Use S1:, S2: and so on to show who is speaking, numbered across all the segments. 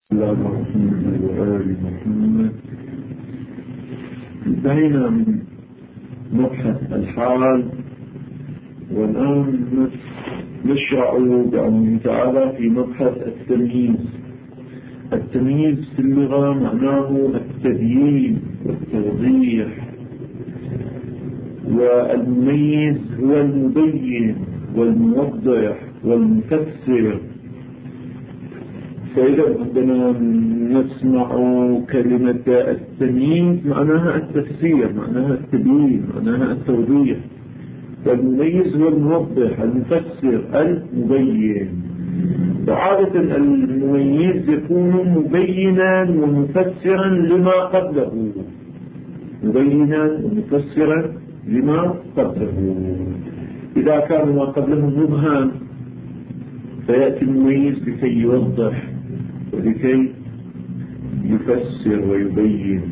S1: على محمد وآل محمد. انتهينا من مبحث الحال، والآن نشرع بأمره تعالى في مبحث التمييز. التمييز في اللغة معناه التبيين والتوضيح، والمميز هو المبين والموضح والمفسر. فإذا عندما نسمع كلمة التمييز معناها التفسير، معناها التبيين، معناها التوضيح. والمميز هو الموضح، المفسر، المبين. وعادة المميز يكون مبينا ومفسرا لما قبله، مبينا ومفسرا لما قبله. إذا كان ما قبله مبهم فيأتي المميز لكي يوضح ولكي يفسر ويبين.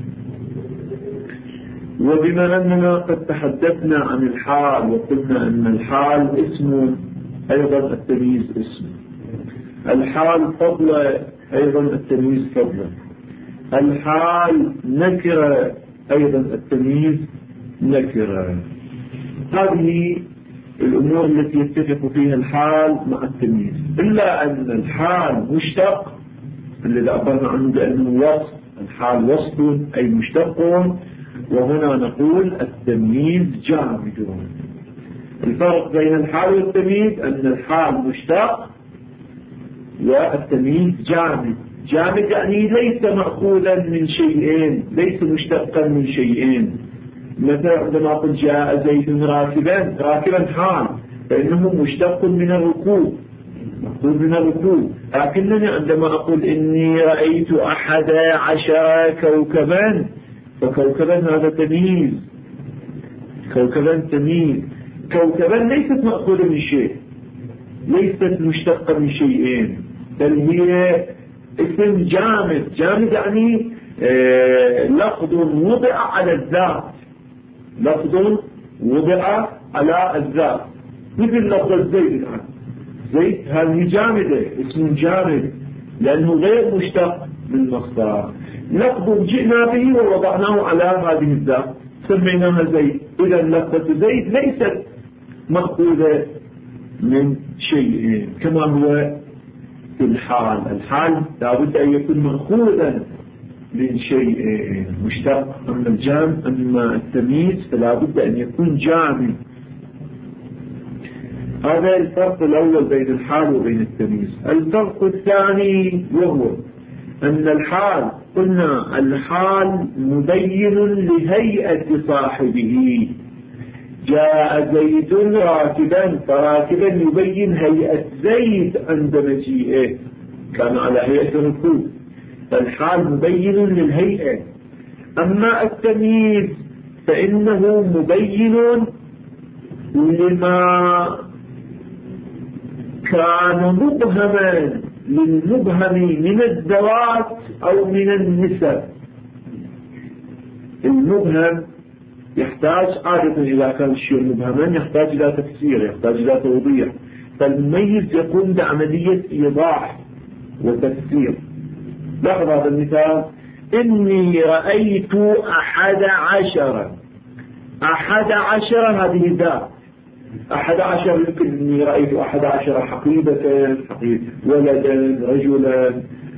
S1: وبما أننا قد تحدثنا عن الحال وقلنا أن الحال اسم، أيضا التمييز اسم. الحال فضل، أيضا التمييز فضل. الحال نكرة، أيضا التمييز نكرة. هذه الأمور التي يتفق فيها الحال مع التمييز، إلا أن الحال مشتق الذي عبرنا عنه بأنه وصف. الحال وصف أي مشتق، وهنا نقول التمييز جامد. الفرق بين الحال والتمييز أن الحال مشتق والتمييز جامد. جامد يعني ليس مأخوذا من شيئين، ليس مشتقا من شيئين. مثلا عندما قل جاء زيد راكبا، راكبا حال فإنه مشتق من الركوب، مأخوذ من الركوب. لكنني عندما أقول إني رأيت 11 كوكبا، فكوكبا هذا تمييز، كوكبا تمييز. كوكبا ليست مأخوذة من شيء، ليست مشتقة من شيئين، بل هي اسم جامد. جامد يعني لفظ وضع على الذات، لفظ وضع على الذات، مثل لفظ زيد الآن. زيد هذه جامدة، اسم جامد لأنه غير مشتق من مصدر. لفظ جئنا به ووضعناه على هذه الذات سميناها زيد. إذا لفظة زيد ليست مأخوذة من شيء، كما هو في الحال. الحال لابد أن يكون مأخوذا من شيء مشتق. أما التمييز فلا بد أن يكون جامد. هذا الفرق الأول بين الحال وبين التمييز. الفرق الثاني وهو أن الحال، قلنا الحال مبين لهيئة صاحبه. جاء زيد راكبا، فراكبا يبين هيئة زيد عند مجيئه، كان على هيئة الركوب. فالحال مبين للهيئة. أما التمييز فإنه مبين لما كان مبهما، للمبهم من الذوات أو من النسب. المبهم يحتاج عادة، إذا كان الشيء مبهما يحتاج إلى تفسير، يحتاج إلى توضيح. فالمميز يقوم بعملية إيضاح وتفسير. لاحظ هذا المثال: إني رأيت 11. 11 هذه ذات. 11 يمكن إني رأيت 11 حقيبة، ولدا، رجلا،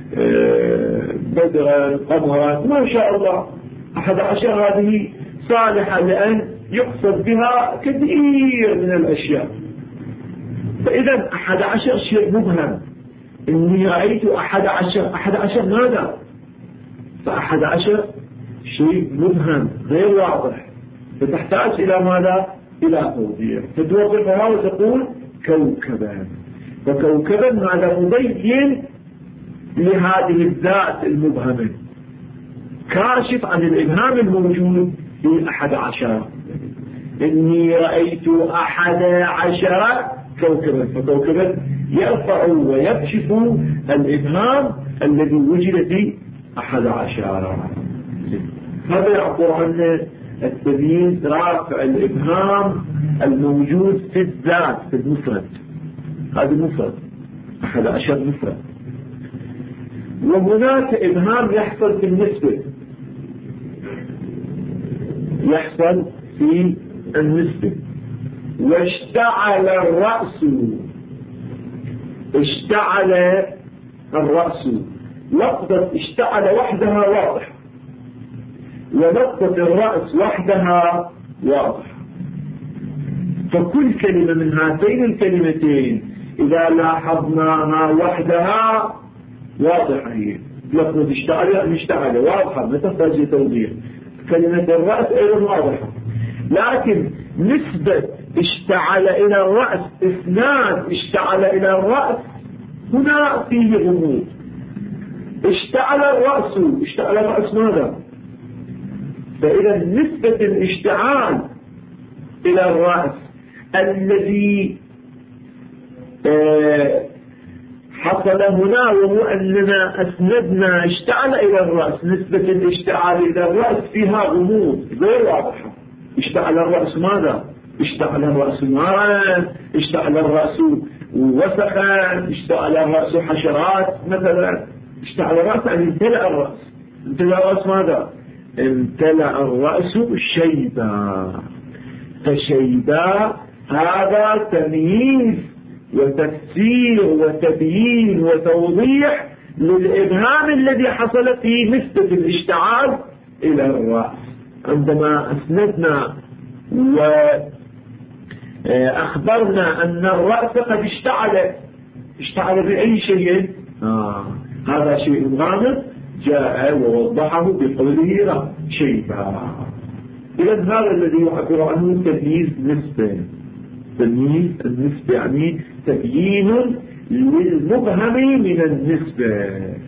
S1: بدرا، قمرا، ما شاء الله. 11 هذه صالحة لأن يقصد بها كثير من الأشياء. فإذا 11 شيء مبهم. إني رأيت 11. 11 ماذا؟ ف11 شيء مبهم غير واضح، فتحتاج إلى ماذا؟ إلى توضيح. فتوضحها وتقول كوكبا. وكوكبا ماذا؟ مبين لهذه الذات المبهمة، كاشف عن الإبهام الموجود في 11. إني رأيت 11 كوكبا، فكوكبا يرفع ويكشف الإبهام الذي وجد في 11. هذا يعبر عن التمييز رافع الإبهام الموجود في الذات، في المفرد. هذا مفرد، 11 مفرد. وهناك إبهام يحصل في النسبة، يحصل في النسبة. واشتعل الرأس، اشتعل الرأس، لفظة اشتعل وحدها واضح، ولفظة الرأس وحدها واضح. فكل كلمة من هاتين الكلمتين إذا لاحظناها وحدها واضحة، هي لفظة اشتعل واضحة ما تحتاج توضيح. كلمة الرأس أيضا واضحة، لكن نسبة اشتعل إلى الرأس، إسناد اشتعل إلى الرأس، هنا فيه غموض. اشتعل الرأس، اشتعل الرأس ماذا؟ فإذا نسبة الاشتعال إلى الرأس الذي حصل هنا، وهو أننا أسندنا اشتعل إلى الرأس، نسبة الاشتعال إلى الرأس فيها غموض غير واضحة. اشتعل الرأس ماذا؟ اشتعل الرأس نارا، اشتعل الرأس وسخا، اشتعل الرأس حشرات مثلا. اشتعل الرأس يعني امتلأ الرأس. امتلأ الرأس ماذا؟ امتلأ الرأس شيبا. فشيبا هذا تمييز وتفسير وتبيين وتوضيح للإبهام الذي حصل في نسبة الاشتعال إلى الرأس. عندما أسندنا وأخبرنا أن الرأس قد اشتعل بأي شيء، هذا شيء غامض، جاء ووضحه بقوله شيبا. إذن هذا الذي يعبر عنه تمييز نسبة. تمييز النسبة يعني تبيين للمبهم من النسبة.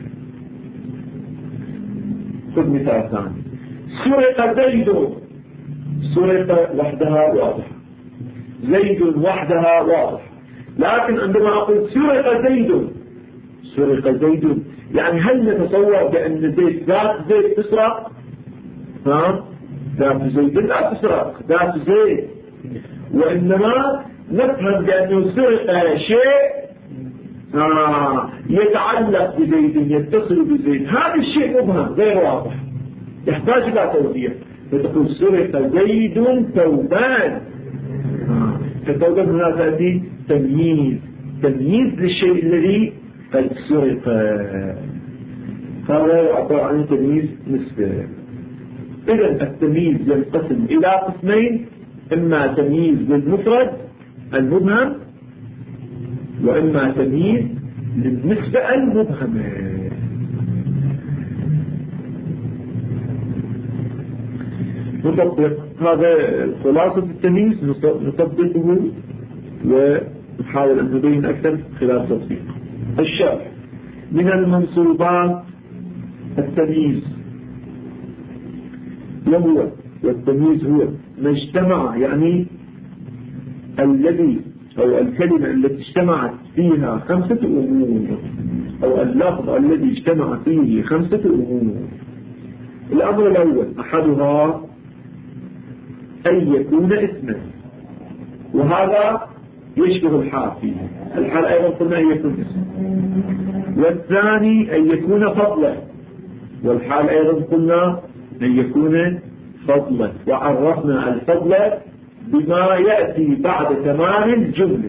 S1: خذ مثال ثاني، سرق زيد، سرق وحدها واضحة، زيد وحدها واضحة. لكن عندما أقول سرق زيد، سرق زيد يعني هل نتصور بأن زيد ذات زيد تسرق؟ ذات زيد لا تسرق، ذات زيد، وإنما نفهم بأنه سرق شيء يتعلق بزيد، يتصل بزيد. هذا الشيء مبهم غير واضح، يحتاج إلى توضيح. فتقول سرق زيد ثوبان، فالثوبان هنا تأتي تمييز، تمييز للشيء الذي قد سرق. هذا يعبر عن تمييز نسبة. إذن التمييز ينقسم إلى قسمين، إما تمييز للمفرد المبهم، وإما تمييز للنسبة المبهمة. نطبق هذا خلاصة التمييز، نطبقه ونحاول أن نبين أكثر خلال تطبيق. الشرح: من المنصوبات التمييز، وهو والتمييز هو ما اجتمع، يعني الذي أو الكلمة التي اجتمعت فيها 5 أمور، أو اللفظ الذي اجتمع فيه 5 أمور. الأمر الأول أحدها أن يكون اسما، وهذا يشبه الحال فيه. الحال أيضا قلنا أن يكون اسم. والثاني أن يكون فضلا، والحال أيضا قلنا أن يكون فضلا، وعرفنا الفضل بما يأتي بعد تمام الجملة.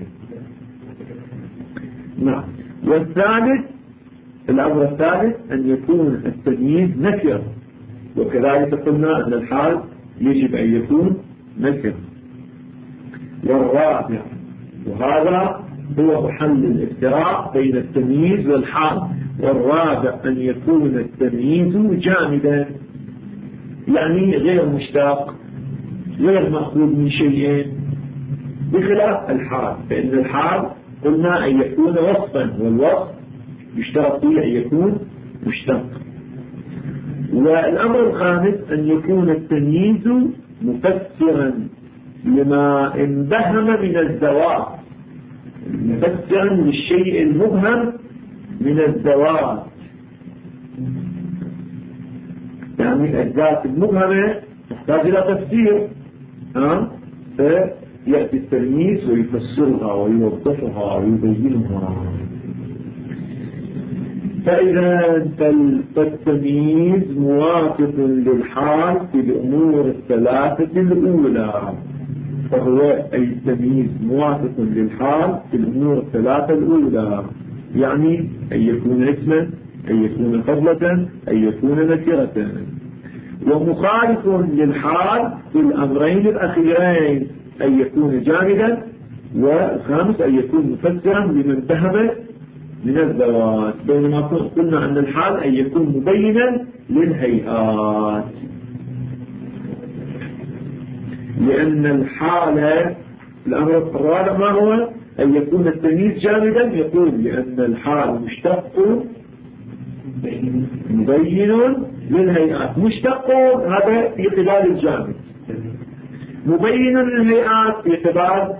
S1: نعم. والثالث، الأمر الثالث أن يكون التمييز نكر، وكذلك قلنا أن الحال يجب أن يكون نكر. والرابع، وهذا هو محل الافتراق بين التمييز والحال، والرابع أن يكون التمييز جامدا، يعني غير مشتق، غير مأخوذ من شيئين، بخلاف الحال. فإن الحال قلنا أن يكون وصفا، والوصف يشترط فيه أن يكون مشتق. والأمر الخامس أن يكون التمييز مفسرا لما انبهم من الزوات، مفسرا للشيء المبهم من الزوات، يعني الذات المبهمة تحتاج إلى تفسير، فيأتي التمييز ويفسرها ويوضحها ويبينها. فإذا فالتمييز موافق للحال في الأمور الثلاثة الأولى، فهو أي التمييز موافق للحال في الأمور الثلاثة الأولى، يعني أن يكون اسما، أن يكون فضلة، أن يكون نكرة. ومخالف للحال في الأمرين الأخيرين، أن يكون جامدا، والخامس أن يكون مفسرا لمن فهم من الذوات. بينما قلنا أن الحال أن يكون مبينا للهيئات، لأن الحالة الأمر الرابع ما هو؟ أن يكون التمييز جامدا. يقول لأن الحال مشتق مبين للهيئات. مشتق هذا في قبال الجامد، مبين للهيئات في قبال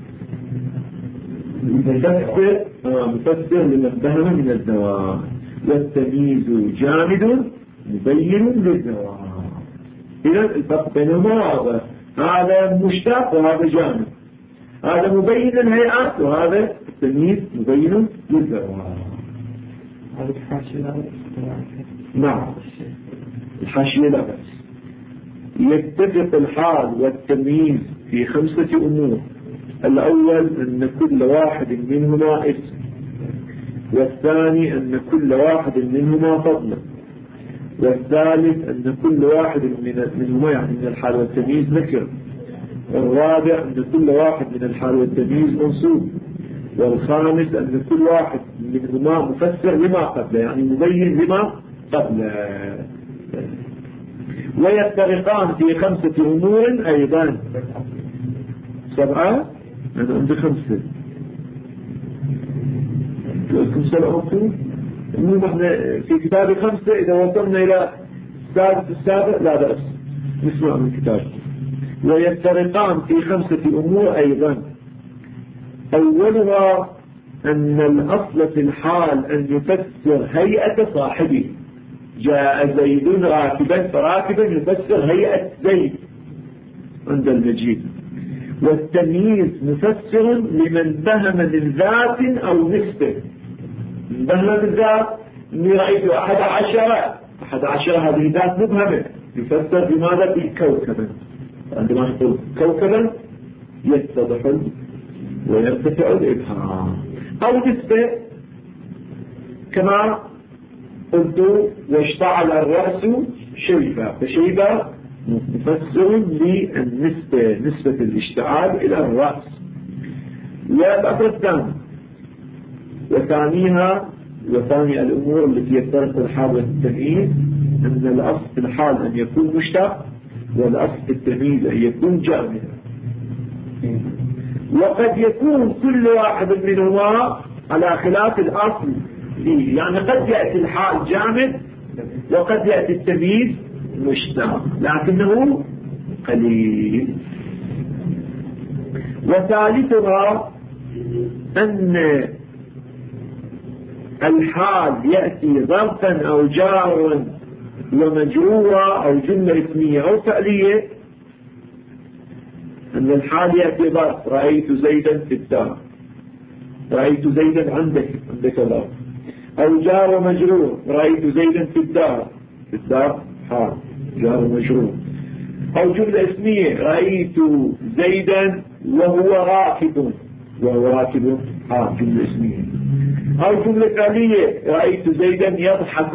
S1: مفسر لمن فهم من الذوات. والتمييز جامد مبين للذوات. إذا الفرق بينهما واضح، هذا مشتق وهذا جامد، هذا مبين للهيئات وهذا التمييز مبين للذوات.
S2: هذا الحاشية.
S1: نعم الحاشية لا بأس. يتفق الحال والتمييز في 5 أمور. الأول أن كل واحد منهما اسم، والثاني أن كل واحد منهما فضل، والثالث أن كل واحد منهما يعني من الحال والتمييز نكر، والرابع أن كل واحد من الحال والتمييز منصوب، والخامس أن كل واحد منهما مفسر لما قبله يعني مبين لما قبله. ويفترقان في 5 أمور أيضا. 7 أنا عندي 5 لكم 7 المهم احنا في كتاب 5 إذا وصلنا إلى السابع لا بأس نسمع من الكتاب. ويفترقان في 5 أمور أيضا. أولها أن الأصل في الحال أن يفسر هيئة صاحبه. جاء زيد راكبا، فراكبا يفسر هيئة زيد عند المجيء. والتمييز مفسر لمن بهم من ذات أو نسبة. من بهم من ذات إني رأيت 11 هذه ذات مبهمة، يفسر بماذا؟ بكوكبا. عندما نقول كوكبا يتضح ويرتفع الإبهام. أو نسبة كما قلت واشتعل الرأس شيبة، فشيبة مفسر للنسبة، نسبة الاشتعال إلى الرأس. والأمر الثاني وثاني الأمور التي يفترق الحال والتمييز أن الأصل في الحال أن يكون مشتق، والأصل في التمييز أن يكون جامد. وقد يكون كل واحد منهما على خلاف الأصل فيه، يعني قد يأتي الحال جامد وقد يأتي التمييز مشتق لكنه قليل. وثالثها أن الحال يأتي ظرفا أو جارا ومجرورا أو جملة اسمية أو فعلية. أن الحال يأتي ظرف، رأيت زيدا في الدار، رأيت زيدا عندك ظرف، أو جار ومجرور، رأيت زيدا في الدار حال جار ومجرور، أو جملة اسمية رأيت زيدا وهو راكب حال جملة اسمية، أو جملة فعلية رأيت زيدا يضحك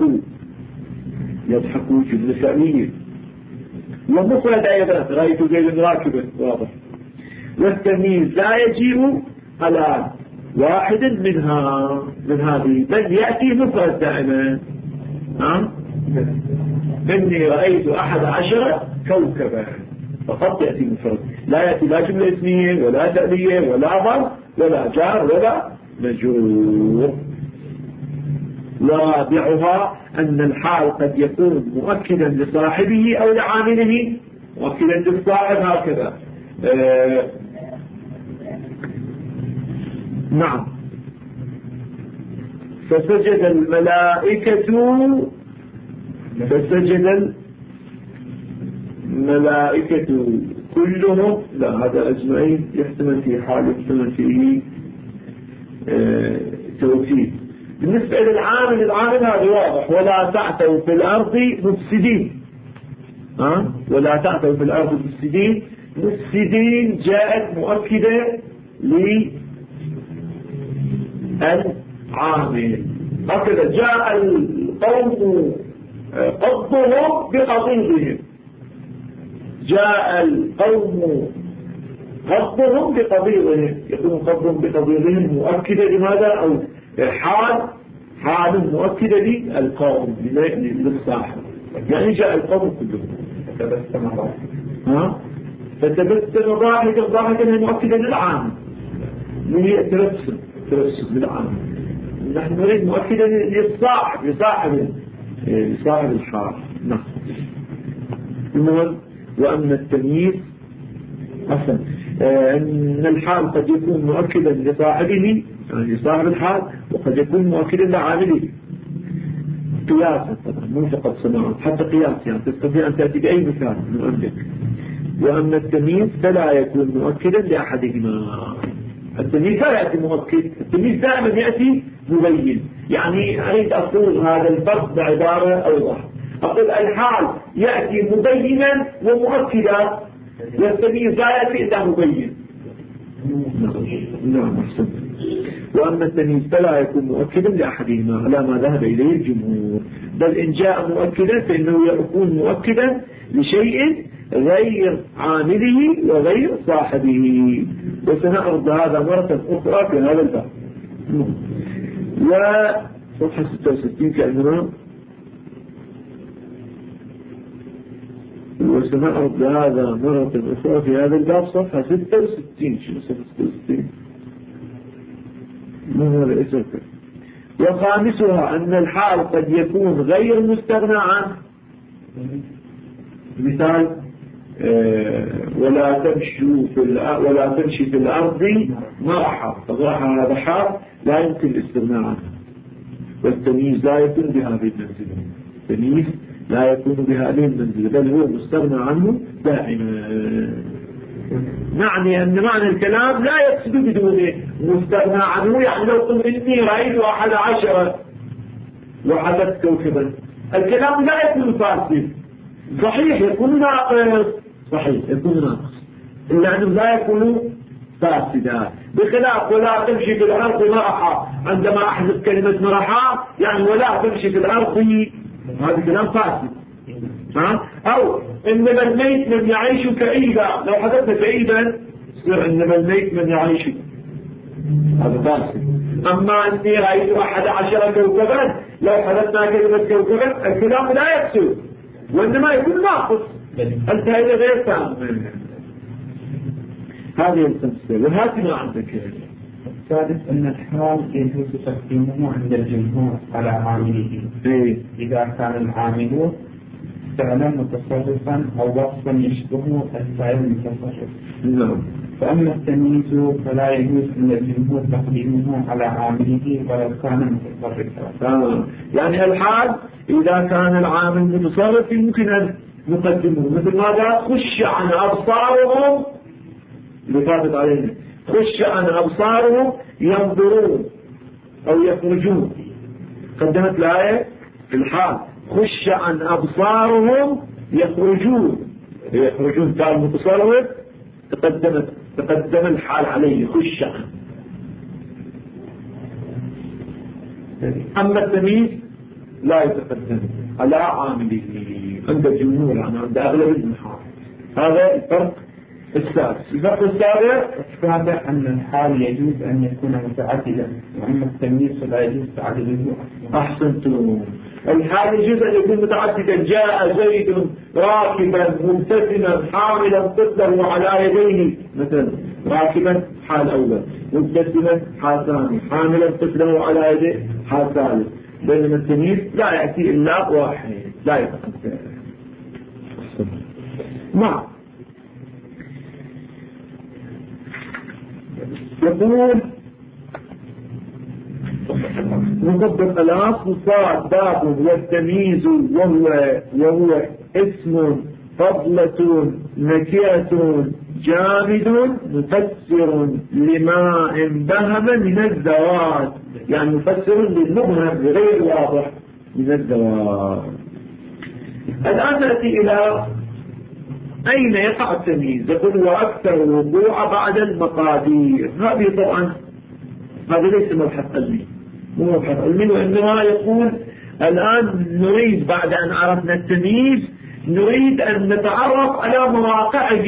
S1: جملة فعلية، ومفرد أيضا رأيت زيدا راكبا واضح. والتمييز لا يجيء على واحد من هذه، بل يأتي مفرد دائما. إني رأيت 11 كوكبا، فقط يأتي مفرد، لا يأتي لا جملة اسمية ولا فعلية ولا ظرف ولا جار ولا مجرور. ورابعها أن الحال قد يكون مؤكدا لصاحبه أو لعامله، مؤكدا للصاحب هكذا. نعم. فسجد الملائكة كلهم، لا هذا أجمعين يحتمل في حال يحتمل فيه توكيد. بالنسبة للعامل، العامل هذا واضح، ولا تعثوا في الأرض مفسدين. ولا تعثوا في الأرض مفسدين. مفسدين جاءت مؤكدة للعامل. هكذا جاء القوم قضهم بقضيهم. جاء القوم قضهم بقضيهم، يكون قضهم بقضيهم مؤكدة لماذا؟ أو حال مؤكدة للقوم للصاحب. يعني جاء القوم كلهم فتبسم ضاحكا. ضاحكا هي مؤكدة للعام، هي تبسم للعام. نحن نريد مؤكدة لصاحب الحال. نعم. وأما التمييز أصلا أن الحال قد يكون مؤكدا لصاحبه، يعني لصاحب الحال، وقد يكون مؤكدا لعامله قياسا طبعا، مو فقط سماعا، حتى قياس، يعني تستطيع أن تأتي بأي مثال من عندك. وأما التمييز فلا يكون مؤكدا لأحدهما. التمييز لا يأتي مؤكد، التمييز دائما يأتي مبين. يعني أريد أقول هذا الفرق بعبارة أوضح. أقول الحال يأتي مبينا ومؤكدا، والتمييز لا يأتي إلا مبين. نعم أحسن. وأما التمييز فلا يكون مؤكدا لأحدهما على ما ذهب إليه الجمهور، بل إن جاء مؤكدا فإنه يكون مؤكدا لشيء غير عامله وغير صاحبه. وسنعرض هذا مرة أخرى في هذا الباب. وصفحة 66 كأننا، وسنعرض هذا مرة أخرى في هذا الباب صفحة 66. شنو صفحة 66؟ ما هو الاسم؟ وخامسها أن الحال قد يكون غير مستغنى عنه. مثال ولا تمشي في الأرض مرحا. فمرحا هذا حال لا يمكن الاستغناء عنه، والتمييز لا يكون بهذه المنزلة. التمييز لا يكون بهذه المنزلة، بل هو مستغنى عنه دائما. معني أن معنى الكلام لا يقصد بدونه مستغنى عنه. يعني لو قلت إني رأيت 11 وحدث كوكبا، الكلام لا يكون فاسد، صحيح يكون ناقص، صحيح يكون ناقص، إلا أنه لا يكون فاسدا. بخلاف ولا تمشي في الأرض مرحا، عندما أحذف كلمة مرحا يعني ولا تمشي في الأرض، هذا كلام فاسد. أو إنما الميت من يعيش كئيبا، لو حدثنا كئيبا يصير إنما الميت من يعيش، هذا فاسد. أما أني رأيت 11 كوكبا، لو حدثنا كلمة كوكبا الكلام لا يفسد، وإنما يكون ناقص، الفائدة غير تامة. هذه التمثيل. وهذه ما عندك.
S2: الثالث أن الحال يجوز تقديمه عند الجمهور على عامله إذا كان العامل فعلا متصرفا أو وصفا يشبه الفعل المتصرف.
S1: نعم.
S2: فأما التمييز فلا يجوز عند الجمهور تقديمه على عامله ولو كان متصرفا.
S1: يعني الحال إذا كان العامل متصرف يمكن أن نقدمه، مثل ماذا؟ خش عن أبصارهم، اللي فاتت علينا، خش عن أبصارهم ينظرون أو يخرجون. قدمت الآية في الحال خش عن أبصارهم يخرجون كان متصرف، تقدم الحال عليه خش عن. أما التمييز لا يتقدم على عامله عند الجمهور، يعني عند أغلب النحاة. هذا الفرق السادس. الفرق السابع
S2: أن الحال يجوز أن يكون متعددا، وأما التمييز فلا يجوز تعدده.
S1: أحسنتم. الحال يجوز أن يكون متعددا. جاء زيد راكبا مبتسما حاملا طفله على يديه، مثلا راكبا حال أول، مبتسما حال ثاني، حاملا طفله على يديه حال ثالث. بينما التمييز لا يأتي إلا واحد، لا يتقدم. نعم. يقول نقدم الأصل صاد باب والتمييز وهو اسم فضلة نكرة جامد مفسر لما انبهم من الذوات، يعني مفسر للمبهم غير واضح من الذوات. الآن نأتي إلى أين يقع التمييز. يقول وأكثر الوقوع بعد المقادير. هذه طبعا هذا ليس مبحث علمي، مو مبحث علمي، وإنما يقول الآن نريد بعد أن عرفنا التمييز نريد أن نتعرف على مواقعه.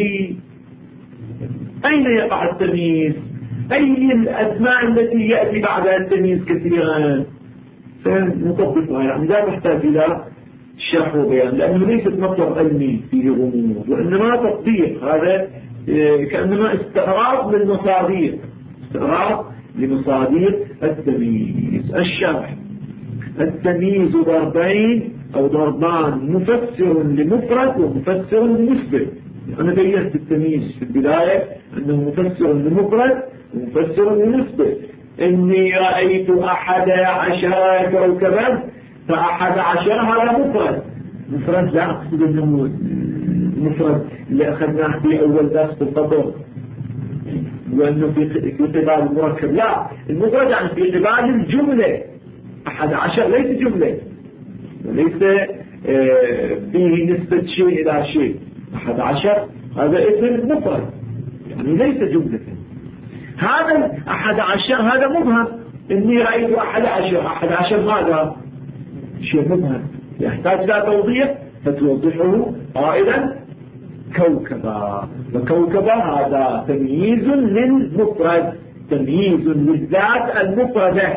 S1: أين يقع التمييز؟ أي الأسماء التي يأتي بعدها التمييز كثيرا؟ فنطبقها، يعني لا تحتاج إلى شرح وبيان، لأنه ليست مطلب علمي فيه غموض، وإنما تطبيق. هذا كأنما استعراض للمصادر، استعراض لمصادر التمييز. الشرح: التمييز ضربين أو ضربان، مفسر لمفرد ومفسر لنسبة. أنا بيّنت التمييز في البداية أنه مفسر لمفرد ومفسر لنسبة. إني رأيت 11 كوكبا، ف11 هذا مفرد. مفرد لا أقصد أنه مفرد اللي أخذناه في أول درس في القبر وأنه في قبال المركب، لا، المفرد يعني في قبال الجملة. 11 ليس جملة، وليس فيه نسبة شيء إلى شيء. 11 هذا اسم مفرد، يعني ليس جملة. هذا 11 هذا مبهم. إني رأيت 11 ماذا؟ شيء مبهم يحتاج إلى توضيح، فتوضحه قائلا كوكبا. وكوكبا هذا تمييز للمفرد، تمييز للذات المفردة.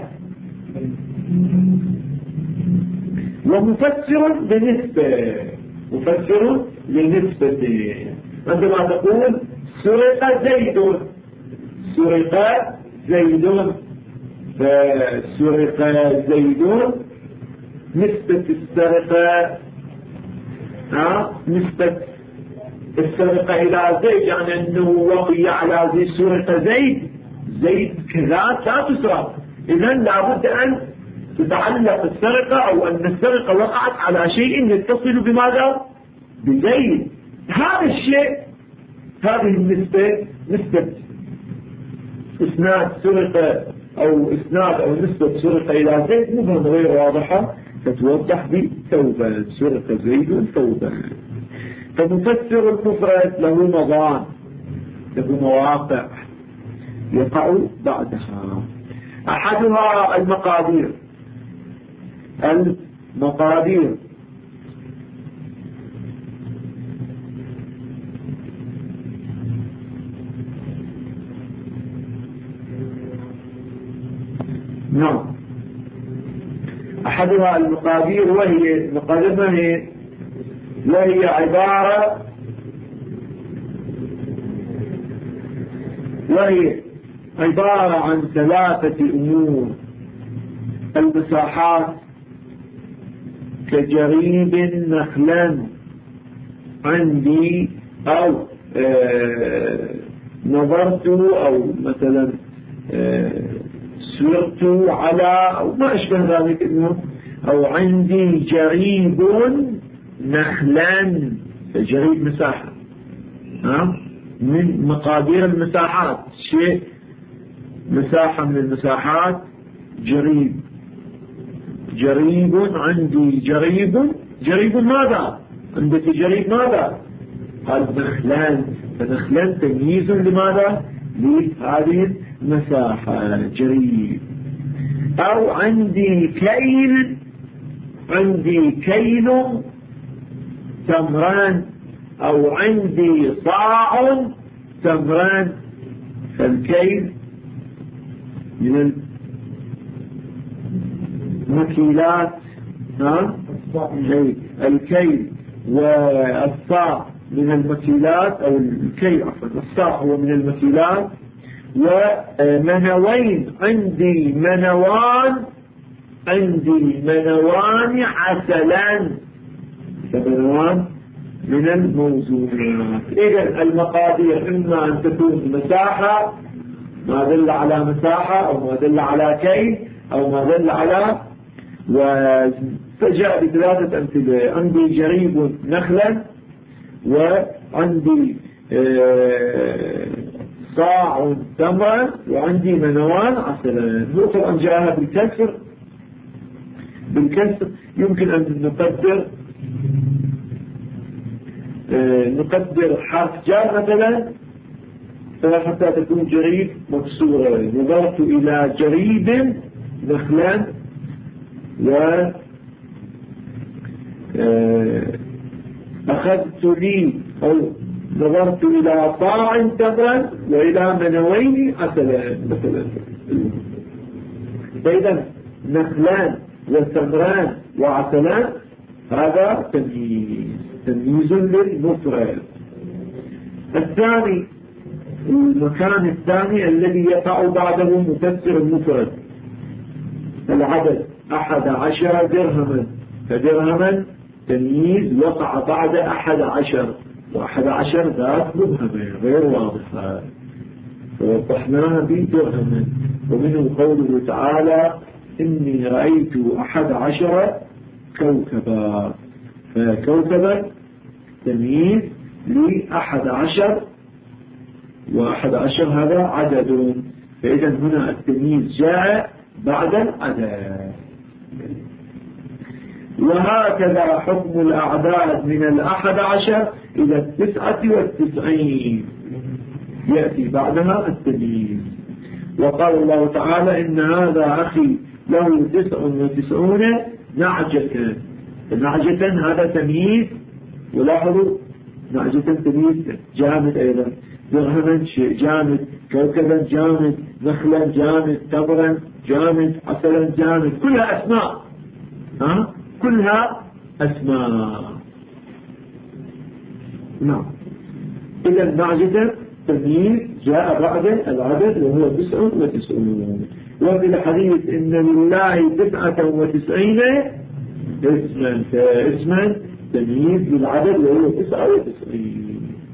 S1: ومفسر لنسبة، مفسر لنسبة. عندما تقول سرق زيد، سرق زيد، فسرق زيد نسبة السرقة، نسبة السرقة إلى زيد، يعني أنه وقي على زيد سرق زيد، زيد كذات لا تسرق. إذن لابد أن تتعلق السرقة أو أن السرقة وقعت على شيء يتصل بماذا؟ بزيد. هذا الشيء، هذه النسبة، نسبة إسناد سرقة أو إسناد أو نسبة سرقة إلى زيد مبهم غير واضحة، تتوضح بثوبا، سرق زيد ثوبا. فمفسر المفرد له مضان، له مواقع يقع بعدها. أحدها المقادير. المقادير نعم، أحدها المقادير، وهي مقادير وهي عبارة عن 3 أمور: المساحات كجريب نخلا عندي، أو نظرت، أو مثلا سرت على، أو ما أشبه ذلك، أو عندي جريب نخلا. جريب مساحة، من مقادير المساحات، شيء مساحة من المساحات. جريب عندي جريب ماذا؟ عندك جريب ماذا؟ قال نخلان. فنخلان تمييز لماذا؟ لهذه المساحة جريب. أو عندي كيل تمران، أو عندي صاع تمران. فالكيل من المكيلات، الكيل والصاع من المكيلات، أو الكيل عفوا، الصاع هو من المكيلات. ومنوين، عندي منوان عسلان، فمنوان من الموزونات. إذن المقادير إما أن تكون مساحة، ما دل على مساحة، أو ما دل على كيل، أو ما دل على، فجاء ب3 أمثلة: عندي جريب نخلا، وعندي صاع تمرا وعندي منوان عسلا. هو طبعا جاءها بالكسر يمكن أن نقدر حرف جار مثلا حتى تكون جريب مكسورة. نظرت إلى جريب نخلا أخذت لي أو نظرت إلى صاع تمرا وإلى منوين عسلا مثلا. فإذا نخلان وتمران وعسلان هذا تمييز للمفرد. الثاني المكان الثاني الذي يقع بعده مفسر المفرد العدد 11 درهما. فدرهما تمييز وقع بعد 11 و11 ذات مبهمة غير واضحة فوضحناها بدرهما. ومنه قوله تعالى إني رأيت 11 كوكبا. فكوكبا تمييز ل11 و11 هذا عدد. فإذا هنا التمييز جاء بعد العدد. وهكذا حكم الأعداد من 11 إلى 99 يأتي بعدها التمييز. وقال الله تعالى إن هذا أخي له 99 نعجة. نعجة هذا تمييز. ولاحظوا نعجة تمييز جامد أيضا. درهما جامد، كوكبا جامد، نخلا جامد، تمرا جامد، عسلا جامد، كلها أسماء. كلها أسماء. نعم. إذا نعجة تمييز جاء بعد العدد وهو 99. وفي الحديث إن لله 99 اسما. فاسما تمييز للعدد وهو 99.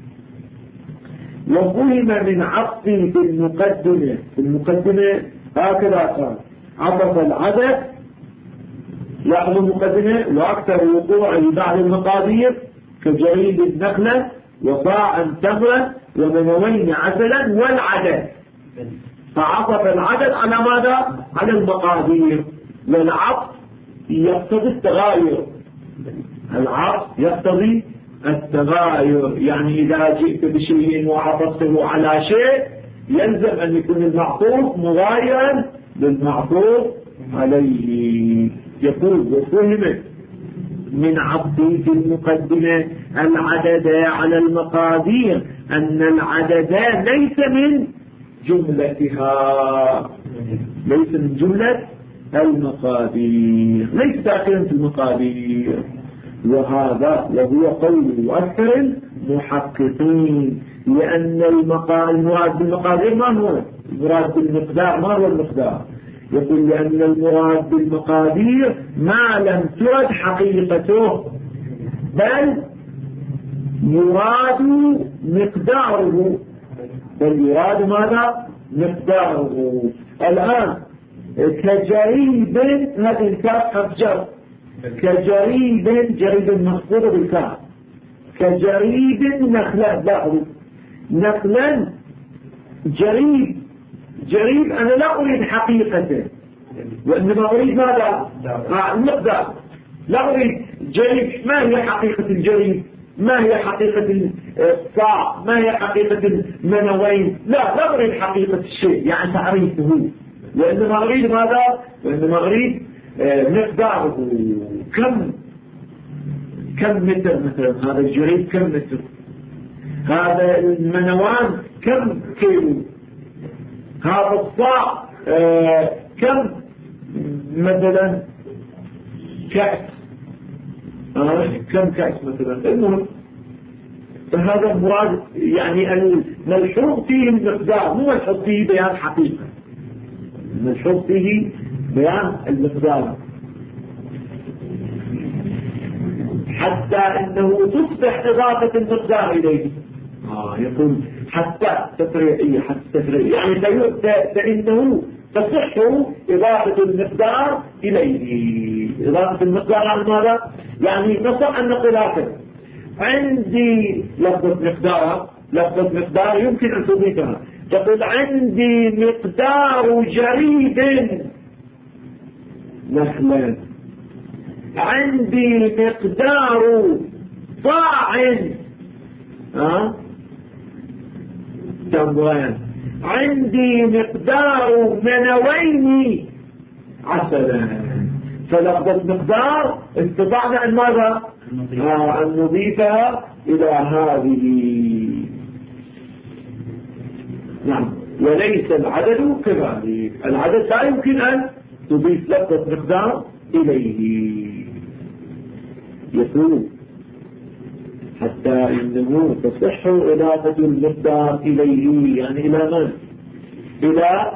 S1: وفهم من عطف في المقدمة هكذا قال عطف العدد. لاحظوا المقدمة وأكثر وقوعه بعد المقادير كجريد النخلة وصاعا تمرا ومنوين عسلا والعدد. فعطف العدد على ماذا؟ على المقادير. والعطف يقتضي التغاير. العطف يقتضي التغاير. يعني إذا جئت بشيء وعطفته على شيء يلزم أن يكون المعطوف مغايرا للمعطوف عليه. يقول وفهم من عطفه في المقدمة العدد على المقادير أن العدد ليس من جملتها. ليس من جملة المقادير. ليس داخلا في المقادير. وهذا وهو قول أكثر المحققين. لأن المراد بالمقادير ما هو المراد بالمقدار. ما هو المقدار؟ يقول لأن المراد بالمقادير ما لم ترد حقيقته بل يراد مقداره. بل يراد ماذا؟ مقداره. الآن كجريب هذه الكاف حرف جر. كجريب جريب مخفوض بالكاف. كجريب نخلا. لاحظوا نخلا جريب أنا لا أريد حقيقته وإنما أريد ماذا؟ المقدار. لا أريد جريب. ما هي حقيقة الجريب؟ ما هي حقيقة الصاع؟ ما هي حقيقة المنوين؟ لا أريد حقيقة الشيء يعني تعريفه. وإنما أريد ماذا؟ وإنما أريد مقداره. كم متر مثلا هذا الجريب؟ كم متر؟ هذا المنوان كم كيلو؟ هذا الصاع كم مثلا كأس؟ كم كأس مثلا؟ المهم فهذا مراد يعني ملحوظ فيه المقدار مو ملحوظ فيه بيان حقيقة. ملحوظ فيه بيان المقدار حتى انه تصبح اضافة المقدار اليه. يقول حتى تفريعية. حتى تفريعية يعني فإنه تصح إضافة المقدار إليه. إضافة المقدار على ماذا؟ يعني نصح أن نقول هكذا عندي لفظة مقدار لفظة مقدار يمكن أن تضيفها. تقول عندي مقدار جريد نخلا، عندي مقدار صاع تمرين، عندي مقدار منوين عسلا. فلفظة مقدار استطعنا أن ماذا؟ أن نضيفها إلى هذه. نعم. وليس العدد كذلك، العدد لا يمكن أن تضيف لفظة مقدار إليه. يقول حتى إنه تصح إضافة المقدار إليه، يعني إلى من؟ إلى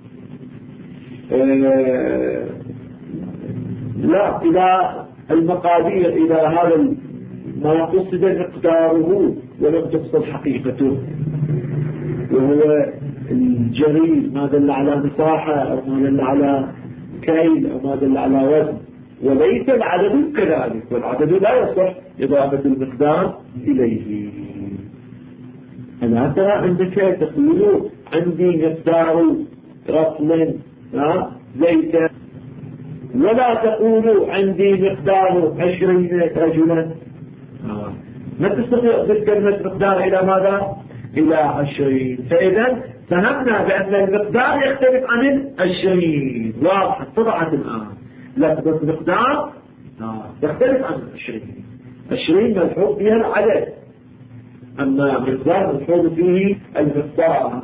S1: لا، إلى المقادير، إلى هذا ما قصد مقداره ولم تقصد حقيقته، وهو الجريد ما دل على مساحة أو ما دل على كيل أو ما دل على وزن، وليس العدد كذلك، والعدد لا يصح إضافة المقدار إليه. أنا ترى عندك تقول عندي مقدار رطل زيت، ولا تقول عندي مقدار 20 رجلا. ما تستطيع بالكلمة مقدار إلى ماذا؟ إلى 20. فإذا فهمنا بأن المقدار يختلف عن 20. واضح طبعا الآن لفظة مقدار يختلف عن 20. 20 ملحوظ فيها العدد، أما مقدار ملحوظ فيه المقدار.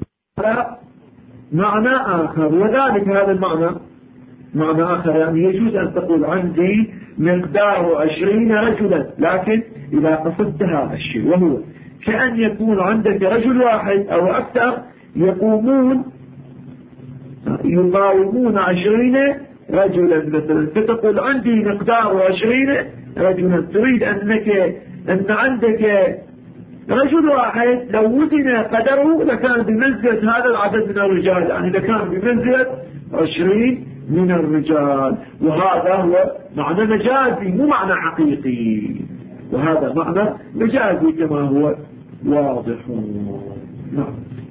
S1: معنى آخر، وذلك هذا المعنى معنى آخر، يعني يجوز أن تقول عندي مقدار 20 رجلا، لكن إذا قصدت هذا الشيء، وهو كأن يكون عندك رجل واحد أو أكثر يقاومون 20 رجلا مثلا، فتقول عندي مقدار 20 رجلا. تريد أن عندك رجل واحد لو وزن قدره لكان بمنزلة هذا العدد من الرجال، يعني لكان بمنزلة 20 من الرجال. وهذا هو معنى مجازي مو معنى حقيقي، وهذا معنى مجازي كما هو واضح. نعم.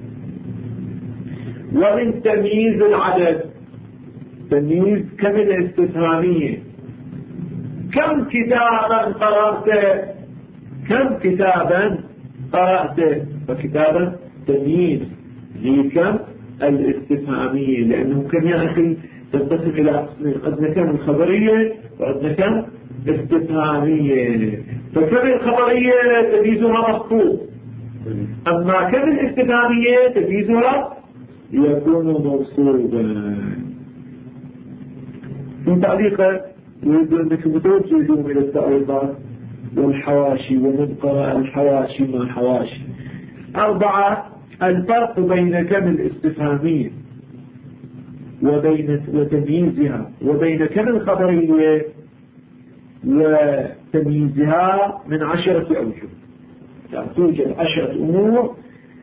S1: ومن تمييز العدد تمييز كم الاستفهامية. كم كتابا قرأت؟ كم كتابا قرأت؟ فكتابا تمييز لكم الاستفهامية، لأنه كم يا أخي تنقسم إلى قسمين، عندنا كم الخبرية وعندنا كم استفهامية. فكم الخبرية تمييزها مخطوط، أما كم الاستفهامية تمييزها يكون موصولا. في تعليقه يريد أنك متوجهون إلى التعليقات والحواشي، ومن قرأ الحواشي ما حواشي. 4. الفرق بين كم الاستفهامية وتمييزها وبين كم الخبرية وتمييزها من 10 أوجه. يعني توجد 10 أمور،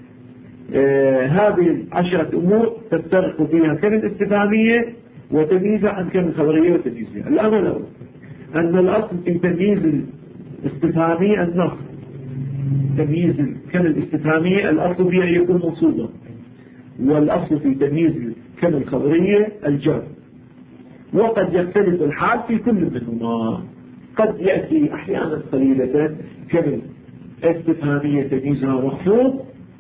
S1: هذه 10 أمور تفترق فيها كم الاستفهامية وتمييزها عن كم الخبرية وتمييزها. الأمر الأول أن الأصل في تمييز الاستفهامية النص. تمييز كم الاستفهامية الأصل فيها يكون منصوبا، والأصل في تمييز كم الخبرية الجر. وقد يختلف الحال في كل منهما، قد يأتي أحيانا قليلة كم الاستفهامية تمييزها مخفوض،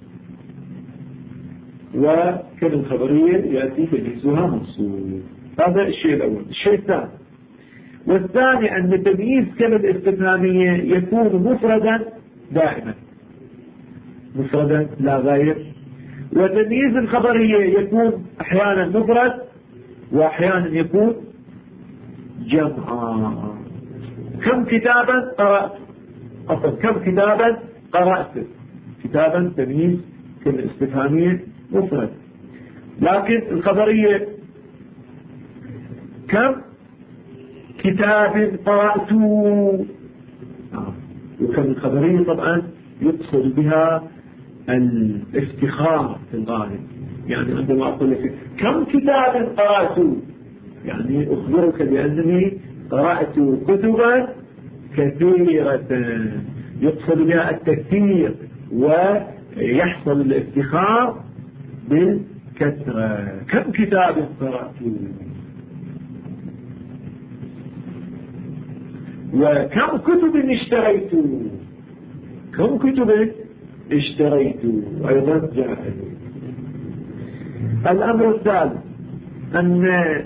S1: وكم الخبرية يأتي تمييزها منصوب. هذا الشيء الأول. الشيء الثاني والثاني أن تمييز كم الاستفهامية يكون مفردا دائما، مفردا لا غير. وتمييز الخبرية يكون أحيانا مفرد وأحيانا يكون جمعا. كم كتابا قرأت، كم كتابا قرأت، كتابا تمييز كم الاستفهامية مفرد، لكن الخبرية كم كتاب قرأت. وكم الخبرية طبعا يقصد بها الافتخار في الغالب، يعني عندما أقول لك كم كتاب قرأت يعني أخبرك بأنني قرأت كتبا كثيرة، يقصد بها التكثير ويحصل الافتخار بالكثرة. كم كتاب قرأت وكم كتب اشتريت، كم كتب اشتريت أيضا جاء. الأمر الثالث أن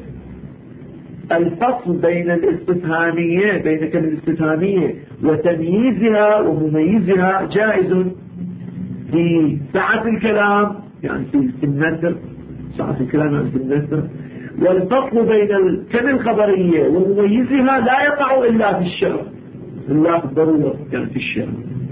S1: الفصل بين الاستفهامية، بين كلمة الاستفهامية وتمييزها ومميزها جائز في سعة الكلام، يعني في النثر، سعة الكلام يعني في النثر. والفصل بين الكلمة الخبرية ومميزها لا يقع إلا في الشرع، إلا في الضرورة يعني في الشرع.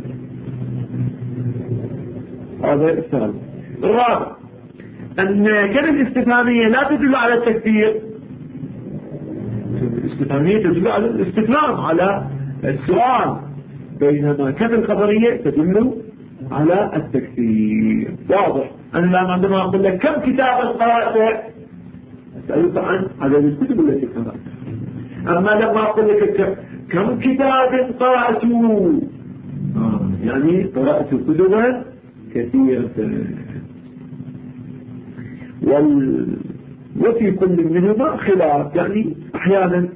S1: هذا الثالث. الرابع أن كلمة الاستفهامية لا تدل على التكفير، الاستفهامية تدل على الاستفهام، على السؤال، بينما كلمة الخبرية تدل على التكفير. واضح. أنا عندما أقول لك كم كتابا قرأت أسألك عن عدد الكتب التي قرأت. أما لما أقول لك كم كتاب قرأت يعني قرأت كتبا كثيرة. وفي كل منهما خلاف، يعني أحيانا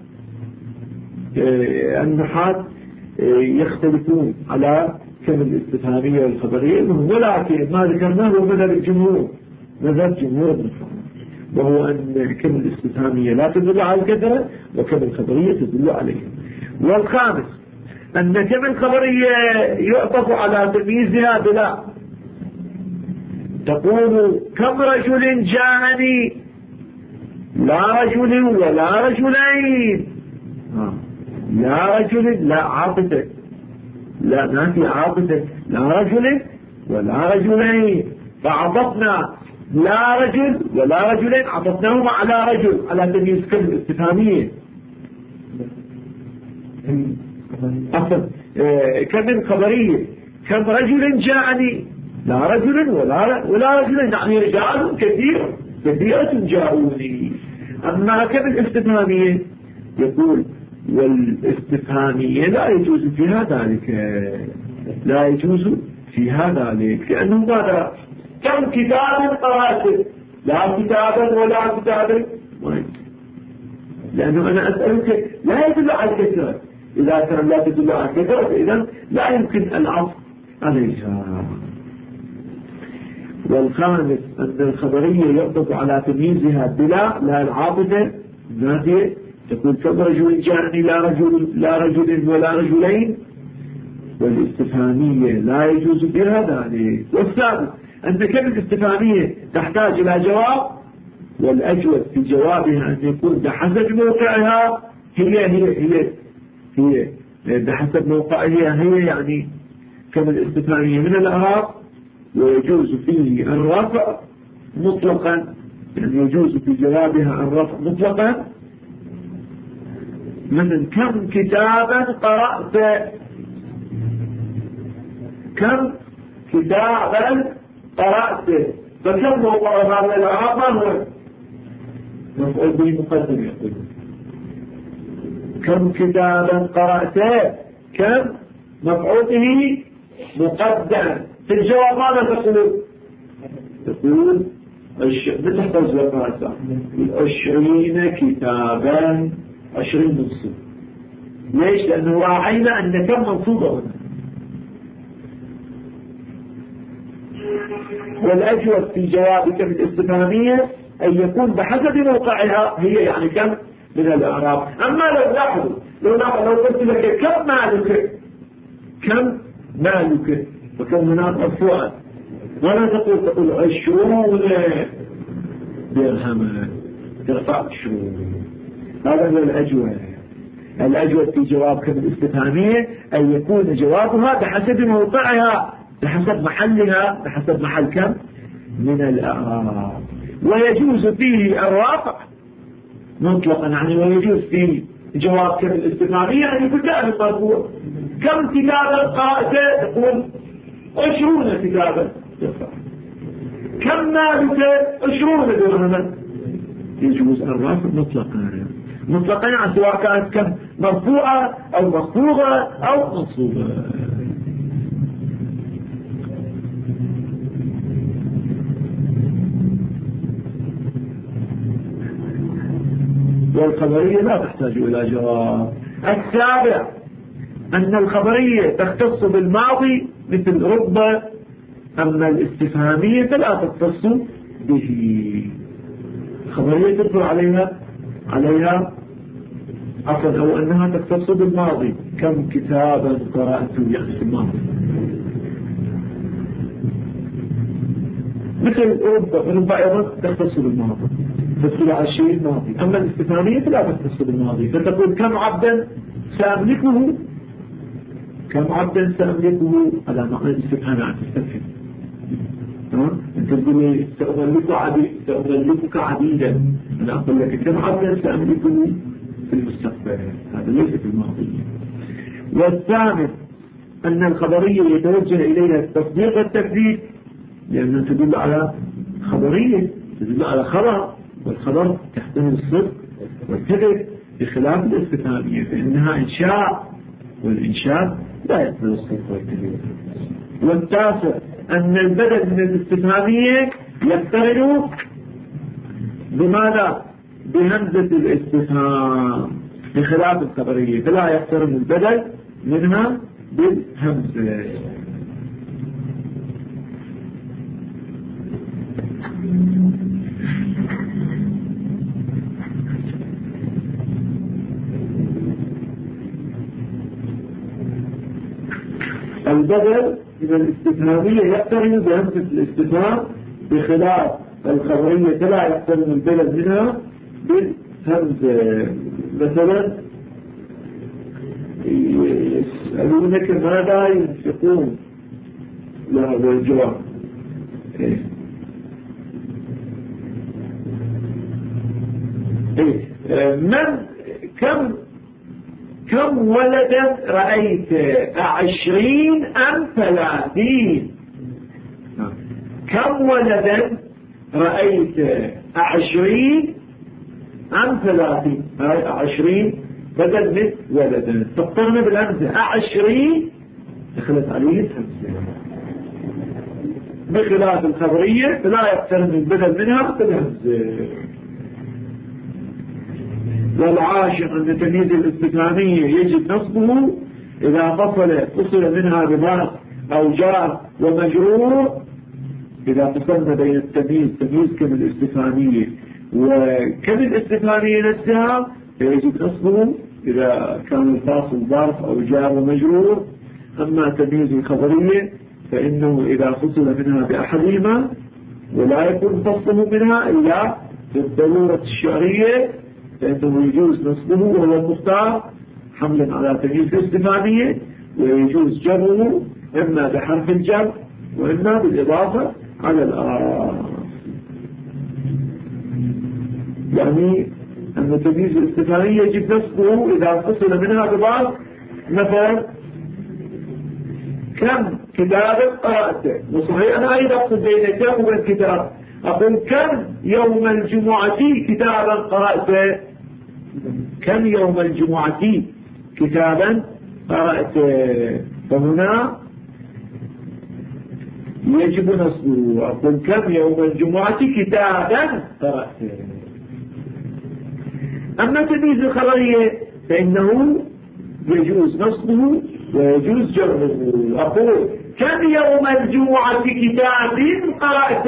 S1: النحاة يختلفون على كلمة الاستفهامية والخبرية، ولكن ما ذكرناه هو مذهب الجمهور، مذهب جمهور النحاة، وهو أن كلمة الاستفهامية لا تدل على الكثرة وكلمة الخبرية تدل عليها. والخامس أن كلمة الخبرية يعطف على تمييزها بلا، تقول كم رجل جاءني، لا رجل ولا رجلين، لا رجل لا عاطفة، لا ما في عاطفة، لا رجل ولا رجلين، فعطفنا لا رجل ولا رجلين، عطفناهما على رجل، على تمييز كلمة استفهامية. أصلا كلمة خبرية كم رجل جاءني، لا رجل ولا رجلين، يعني رجال كثيرة جاءوني. أما كلمة استفهامية يقول والاستفهامية لا يجوز فيها ذلك، لا يجوز فيها ذلك، لأنه ماذا؟ كم كتابا قرأت، لا كتابا ولا كتابا، لأنه أنا أسألك لا يدل على الكثرة، إذا كان لا تدل على الكثرة إذن لا يمكن العطف عليها. والخامس أن الخبرية يعطف على تمييزها بلا، لا العاطفة نافية، تقول كم رجل جاءني، لا رجل ولا رجلين. والاستفهامية لا يجوز بها ذلك. والسادس أن كلمة الاستفهامية تحتاج إلى جواب، والأجود في جوابها أن يكون بحسب موقعها، هي بحسب موقعها، هي يعني كلمة الاستفهامية من الأعراب، ويجوز فيه الرفع مطلقا، يعني يجوز في جوابها الرفع مطلقا. مثل كم كتابا قرأت، كم كتابا قرأت، فكم موقع هذا الأعراب؟ ما هو مفعول به مقدم، يقول كم كتابا قرأت، كم مفعول به مقدم. في الجواب ماذا تقول بتحفظ وقاسة 20 كتابا، 20 منصوب. ليش؟ لأنه راعينا أن كم منصوبة هنا. والأجوب في جوابك بالاستفهامية أن يكون بحسب موقعها، هي يعني كم من الأعراب. أما لو قلت لك كم مالك، كم مالك، وكم هناك مرفوعا، ولا تقول 20 درهما، ترفع 20. هذا هو الأجود في جوابك بالاستفهامية أن يكون جوابها بحسب موقعها، بحسب محلها، بحسب محل كم من الأعراب. ويجوز فيه الرفع مطلقا، يعني ويجوز فيه جوابك بالاستفهامية أن يكون كائن مرفوع. كم كتابا قرأت، تقول 20 كتابا، كم مالك 20 درهما، يجوز الرفع مطلقا يعني سواء كانت كم مرفوعة أو مخفوضة أو منصوبة. والخبرية لا تحتاج إلى جواب. السابع أن الخبرية تختص بالماضي مثل رب، أما الاستفهامية فلا تختص به. الخبرية تدخل عليها عفوا، أو أنها تختص بالماضي، كم كتابا قرأت يعني في الماضي، مثل رب أيضا تختص بالماضي، تدخل على الشيء الماضي. أما الاستفهامية فلا تختص بالماضي، فتقول كم عبدا سأملكه، كم عبدا سأملكه على معنى الاستفهام عن تستفهم. أنت تقول لي سأملكك عبيدا، أنا أقول لك كم عبدا سأملكه في المستقبل، هذا ليس في الماضي. والثامن أن الخبرية يتوجه إليها التصديق والتكذيب، لأنها تدل على خبرية، تدل على خبر، والخبر تحتمل الصدق والكذب، بخلاف الاستفهامية فإنها إنشاء، والإنشاء لا يحتمل الصدق والكذب. والتاسع أن البدل من الاستفهامية يقترن بماذا؟ بهمزة الاستفهام، بخلاف الخبرية فلا يقترن البدل منها بالهمزة. البدل من الاستفهامية يقترن بهمزة الاستفهام، بخلاف الخبرية فلا يقترن البدل منها بالهمزة. مثلا يسألونك ماذا ينفقون، لهذا الجواب من كم ولدا رأيت، 20 أم 30؟ كم ولدا رأيت، 20 أم 30؟ 20 بدل من ولدا، تقترن بالهمزة، 20 دخلت عليه الهمزة، بخلاف الخبرية فلا يقترن البدل منها بالهمزة. والعاشر أن تمييز الاستفهامية يجب نصبه إذا فصل منها بضرب أو جار ومجرور. إذا فصلنا بين التمييز كم الاستفهامية وكم الاستفهامية نفسها فيجب نصبه إذا كان الفاصل ظرف أو جار ومجرور. أما تمييز الخبرية فإنه إذا فصل منها بأحدهما ولا يكون فصله منها إلا بالضرورة الشرعية فإنه يجوز نصبه وهو المختار حملا على تمييز الاستفهامية، ويجوز جره إما بحرف الجر وإما بالإضافة على الآخر. يعني أن تمييز الاستفهامية يجب نصبه إذا فصل منها ببعض. مثلا كم كتابا قرأت، وصحيح أنا أيضا أقصد بين كم وبين كتاب، أقول كم يوم الجمعة كتابا قرأت، كم يوم الجمعة كتابا قرأت، فهنا يجب نصبه، أقول كم يوم الجمعة كتابا قرأت. أما تمييز الخبرية فإنه يجوز نصبه ويجوز جره، أقول كم يوم الجمعة كتاب قرأت،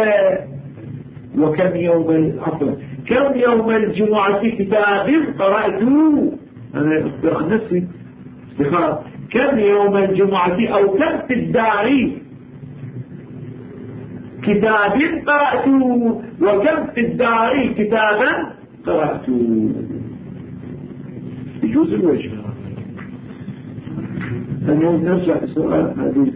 S1: وكم كم يوم الجمعة كتاب قرأت، أنا أخبر عن نفسي استخار، كم يوم الجمعة أو كم في الدار كتاب قرأت، وكم في الدار كتابا قرأت. يجوز الوجه. اليوم نرجع لسؤال هذه.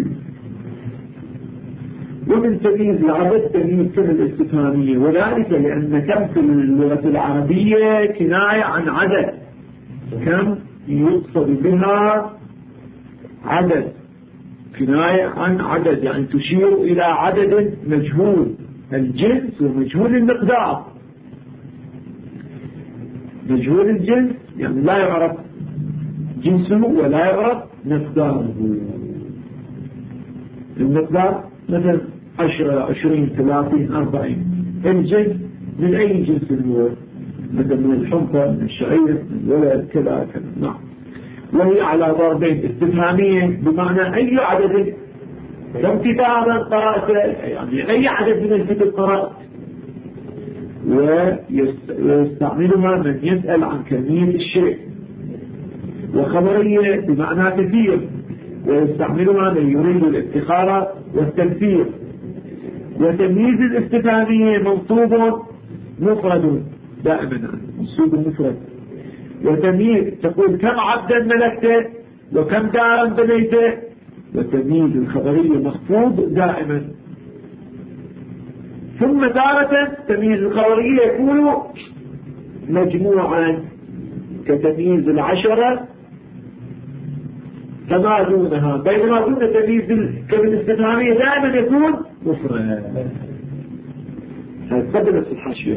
S1: ومن تمييز العدد تمييز كم الاستفهامية، وذلك لأن كم في اللغة العربية كناية عن عدد، كم يقصد بها عدد، كناية عن عدد يعني تشير إلى عدد مجهول الجنس ومجهول المقدار. مجهول الجنس يعني لا يعرف جنسه ولا يعرف مقداره. المقدار مثلا 10 20 30 40، الجنس من أي جنس هو؟ مثل من الحنطة من الشعير من الولد كذا كذا. نعم. وهي على ضربين: استفهامية بمعنى أي عدد، كم كتابا قرأت، يعني أي عدد من الكتب قرأت. ويستعملها من يسأل عن كمية الشيء. وخبرية بمعنى كثير، ويستعملها من يريد الافتخار والتنفير. وتمييز الاستفهامية منصوب مفرد دائما، منصوب مفرد. وتمييز تقول كم عبدا ملكته وكم دارا بنيته. وتمييز الخبرية مخفوض دائما. ثم تارة تمييز الخبرية يكون مجموعا كتمييز العشرة فما دونها، بينما دون تمييز كم الاستفهامية دائما يكون مفرد. هذا في الحاشية.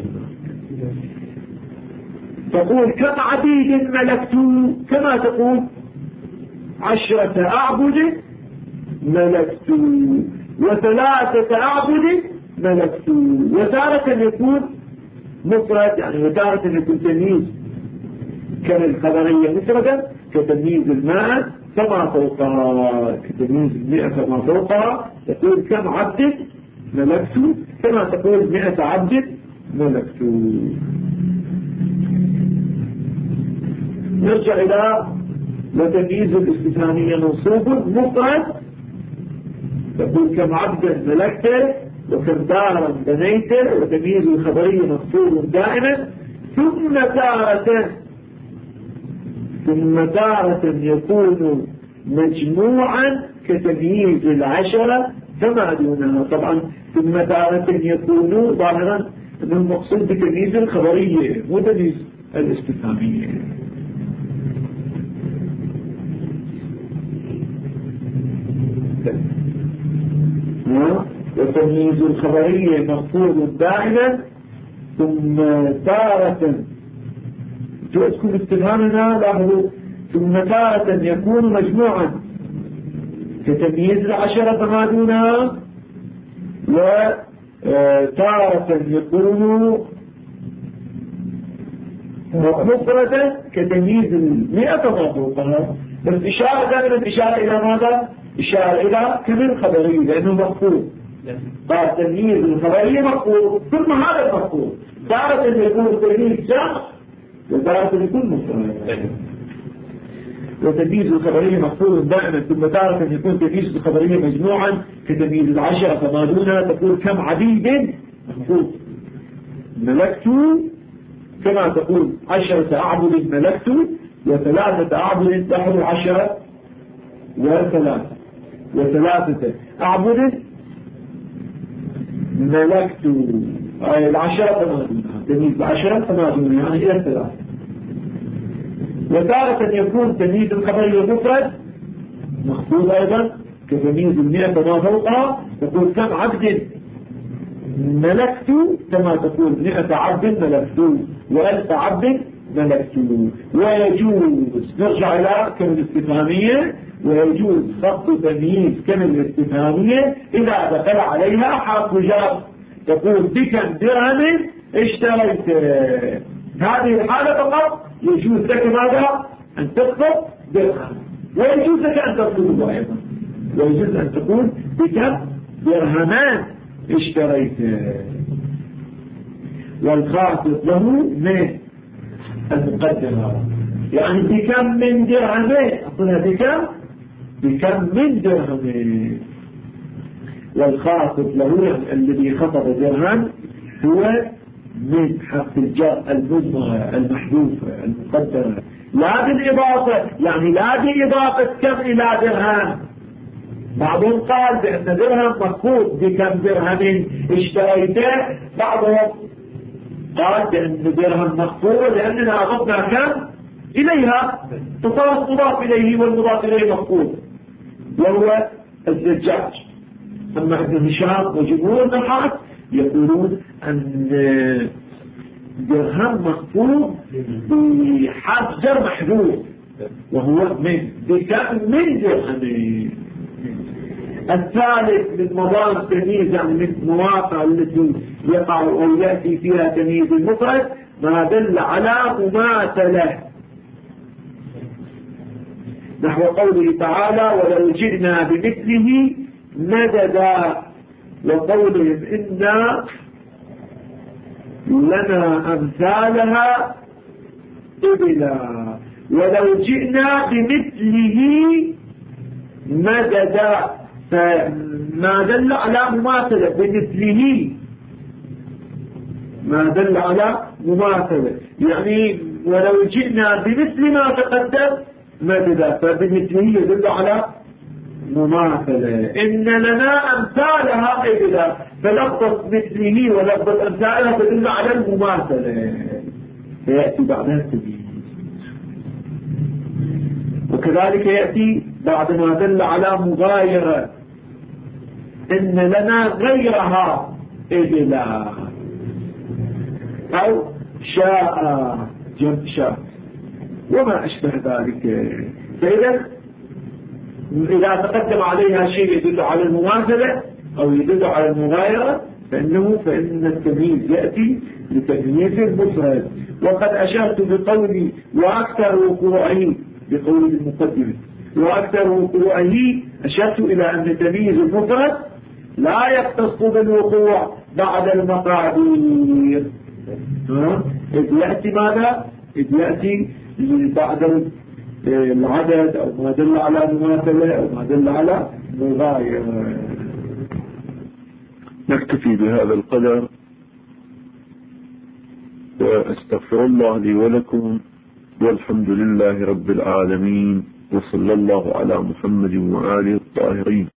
S1: تقول كم عبيد ملكت، كما تقول 10 أعبد ملكت و3 أعبد ملكت. وتارة يكون مفرد، يعني وتارة يكون تمييز كالخبرية مفردا كتمييز الماء فما فوقها، كتمييز 100 فما فوقها. تقول كم عبد ملكت كما تقول 100 عبد ملكت. نرجع إلى وتمييز الاستفهامية منصوب مفرد. تقول كم عبدا ملكته وكم دارا بنيته. وتمييز الخبرية مخفوض دائما. ثم تارة يكون مجموعا كتمييز العشرة فما دونها. طبعا ثم تارة يكون ظاهرا انه المقصود بتمييز الخبرية مو تمييز الاستفهامية. وتمييز الخبرية مخفوض دائما. ثم تارة تكون استفهامنا لاحظوا ثم تارة يكون مجموعا كتمييز العشرة فما دونها. وتارة يكون مفردا كتمييز 100 فما فوقها. بس إشارة دائما إشارة إلى ماذا؟ إشارة إلى كم خبرية لأنه مفقود. تمييز الخبرية مفقود ثم هذا المفقود. تارة يكون تمييز جمع وتارة يكون مفرد. وتمييز الخبرية مفقود دائما. ثم تارة يكون تمييز الخبرية مجموعا كتمييز العشرة فما دونها. تقول كم عبيد مفقود ملكت كما تقول 10 أعبد ملكت و3 أعبد تحت 10 و3 أعبد ملكت. العشرة فما دونها تمييز 10 فما دونها يعني إلى 3. وتارة يكون تمييز الخبرية مفرد مخفوض أيضا كتمييز 100 فما فوقها. تقول كم عبد ملكت كما تقول 100 عبد ملكت و1000 عبد ملكت. ويجوز نرجع إلى كم الاستفهامية. ويجوز خط تمييز كم الاستفهامية إذا دخل عليها حرف جر. تقول بكم درهم اشتريت. هذه الحالة فقط يجوز لك ماذا؟ أن تطلب درهم. ويجوز لك أن تطلبه أيضا. ويجوز أن تقول بكم درهمان اشتريت. والخاطب له من المقدمة يعني بكم من درهمين. أقولها بكم من درهمين. والخاطب له الذي خطب درهم هو من حرف الجر المضمرة المحذوفة المقدرة لا بالإضافة، يعني لا بإضافة كم إلى درهم. بعضهم قال بأن درهم مفقود بكم درهم اشتريته. بعضهم قال بأن درهم مفقود لأننا أضفنا كم إليها مضاف إليه والمضاف إليه مفقود وهو الزجاج. أما ابن هشام وجمهور النحاة يقولون أن درهم مفقود بحرف جر محذوف وهو من بكم من درهم. الثالث من مضان التمييز يعني من مواقع التي يقع أو يأتي فيها تمييز المفرد ما دل على مماثلة، نحو قوله تعالى ولو جئنا بمثله مددا، وقولهم إنا لنا أمثالها إبلا. ولو جئنا بمثله مددا، فما دل على مماثلة بمثله، ما دل على مماثلة، يعني ولو جئنا بمثل ما تقدم مددا، فبمثله يدل على مماثلة. إن لنا أمثالها إبلا، فلفظ مثله ولفظ أمثالها تدل على المماثلة، فيأتي بعدها التمييز. وكذلك يأتي بعد ما دل على مغايرة، إن لنا غيرها إبلا، أو شاء جمع شاء وما أشبه ذلك. فإذا إذا تقدم عليها شيء يدل على المماثلة أو يدل على المغايرة فإن التمييز يأتي لتمييز المفرد. وقد أشرت بقولي وأكثر وقوعه، بقول المقدمة وأكثر وقوعه، أشرت إلى أن تمييز المفرد لا يختص بالوقوع بعد المقادير، إذ يأتي ماذا؟ إذ يأتي بعد العدد أو ما دل على مماثلة أو ما دل على مغايرة.
S3: نكتفي بهذا القدر، وأستغفر الله لي ولكم، والحمد لله رب العالمين، وصلى الله على محمد وآله الطاهرين.